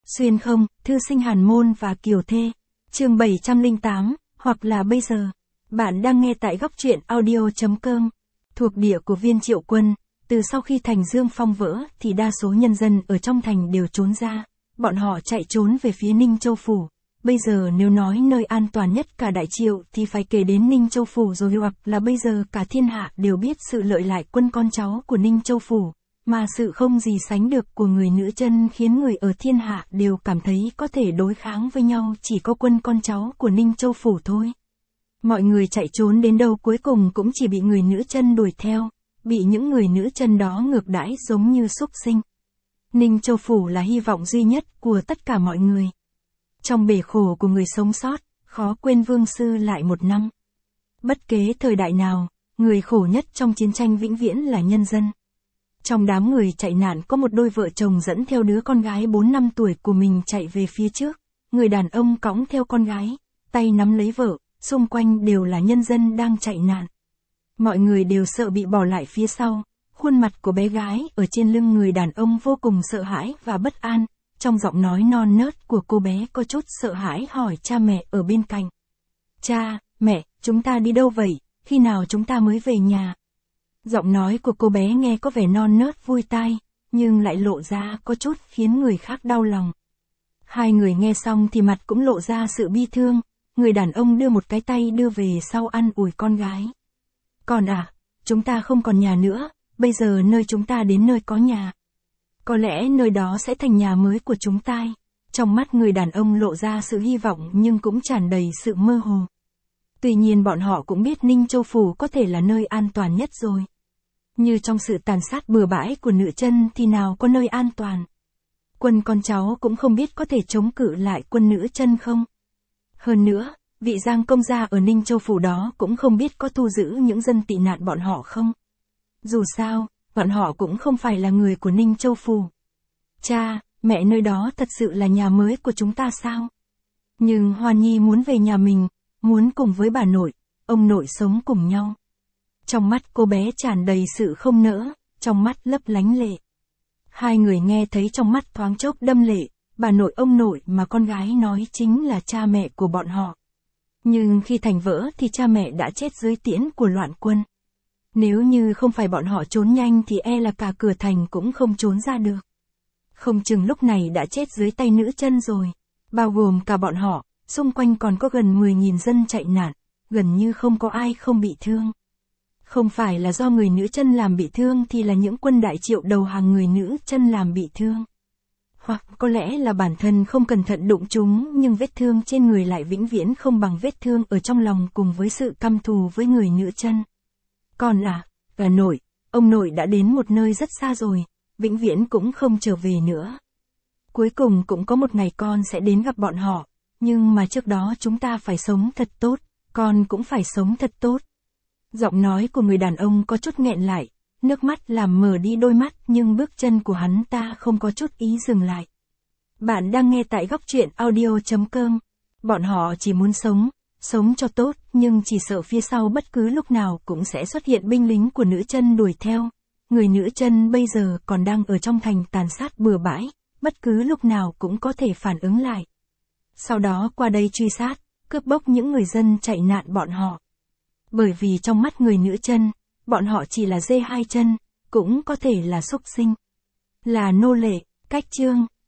Xuyên không, thư sinh Hàn Môn và Kiều Thê. Chương 708, hoặc là bây giờ. Bạn đang nghe tại góc truyện audio.com. Thuộc địa của Viên Triệu Quân, từ sau khi thành Dương Phong vỡ thì đa số nhân dân ở trong thành đều trốn ra. Bọn họ chạy trốn về phía Ninh Châu Phủ. Bây giờ nếu nói nơi an toàn nhất cả Đại Triệu thì phải kể đến Ninh Châu Phủ rồi, hoặc là bây giờ cả thiên hạ đều biết sự lợi lại quân con cháu của Ninh Châu Phủ. Mà sự không gì sánh được của người nữ chân khiến người ở thiên hạ đều cảm thấy có thể đối kháng với nhau chỉ có quân con cháu của Ninh Châu Phủ thôi. Mọi người chạy trốn đến đâu cuối cùng cũng chỉ bị người nữ chân đuổi theo, bị những người nữ chân đó ngược đãi giống như súc sinh. Ninh Châu Phủ là hy vọng duy nhất của tất cả mọi người. Trong bể khổ của người sống sót, khó quên Vương Sư lại một năm. Bất kế thời đại nào, người khổ nhất trong chiến tranh vĩnh viễn là nhân dân. Trong đám người chạy nạn có một đôi vợ chồng dẫn theo đứa con gái 4 năm tuổi của mình chạy về phía trước. Người đàn ông cõng theo con gái, tay nắm lấy vợ, xung quanh đều là nhân dân đang chạy nạn. Mọi người đều sợ bị bỏ lại phía sau. Khuôn mặt của bé gái ở trên lưng người đàn ông vô cùng sợ hãi và bất an. Trong giọng nói non nớt của cô bé có chút sợ hãi hỏi cha mẹ ở bên cạnh. Cha, mẹ, chúng ta đi đâu vậy? Khi nào chúng ta mới về nhà? Giọng nói của cô bé nghe có vẻ non nớt vui tai, nhưng lại lộ ra có chút khiến người khác đau lòng. Hai người nghe xong thì mặt cũng lộ ra sự bi thương. Người đàn ông đưa một cái tay đưa về sau an ủi con gái. Con à, chúng ta không còn nhà nữa, bây giờ nơi chúng ta đến nơi có nhà. Có lẽ nơi đó sẽ thành nhà mới của chúng ta. Trong mắt người đàn ông lộ ra sự hy vọng nhưng cũng tràn đầy sự mơ hồ. Tuy nhiên bọn họ cũng biết Ninh Châu Phủ có thể là nơi an toàn nhất rồi. Như trong sự tàn sát bừa bãi của nữ chân thì nào có nơi an toàn. Quân con cháu cũng không biết có thể chống cự lại quân nữ chân không. Hơn nữa, vị Giang công gia ở Ninh Châu Phủ đó cũng không biết có thu giữ những dân tị nạn bọn họ không. Dù sao, bọn họ cũng không phải là người của Ninh Châu Phủ. Cha, mẹ, nơi đó thật sự là nhà mới của chúng ta sao? Nhưng Hoan Nhi muốn về nhà mình, muốn cùng với bà nội, ông nội sống cùng nhau. Trong mắt cô bé tràn đầy sự không nỡ, trong mắt lấp lánh lệ. Hai người nghe thấy trong mắt thoáng chốc đâm lệ, bà nội ông nội mà con gái nói chính là cha mẹ của bọn họ. Nhưng khi thành vỡ thì cha mẹ đã chết dưới tiễn của loạn quân. Nếu như không phải bọn họ trốn nhanh thì e là cả cửa thành cũng không trốn ra được. Không chừng lúc này đã chết dưới tay nữ chân rồi. Bao gồm cả bọn họ, xung quanh còn có gần 10.000 dân chạy nạn, gần như không có ai không bị thương. Không phải là do người nữ chân làm bị thương thì là những quân Đại Triệu đầu hàng người nữ chân làm bị thương. Hoặc có lẽ là bản thân không cẩn thận đụng chúng nhưng vết thương trên người lại vĩnh viễn không bằng vết thương ở trong lòng cùng với sự căm thù với người nữ chân. Con à, bà nội, ông nội đã đến một nơi rất xa rồi, vĩnh viễn cũng không trở về nữa. Cuối cùng cũng có một ngày con sẽ đến gặp bọn họ, nhưng mà trước đó chúng ta phải sống thật tốt, con cũng phải sống thật tốt. Giọng nói của người đàn ông có chút nghẹn lại, nước mắt làm mờ đi đôi mắt nhưng bước chân của hắn ta không có chút ý dừng lại. Bạn đang nghe tại góc truyện audio.com. Bọn họ chỉ muốn sống cho tốt, nhưng chỉ sợ phía sau bất cứ lúc nào cũng sẽ xuất hiện binh lính của nữ chân đuổi theo. Người nữ chân bây giờ còn đang ở trong thành tàn sát bừa bãi, bất cứ lúc nào cũng có thể phản ứng lại. Sau đó qua đây truy sát, cướp bóc những người dân chạy nạn bọn họ. Bởi vì trong mắt người nữ chân, bọn họ chỉ là dê hai chân, cũng có thể là súc sinh. Là nô lệ, cách chương.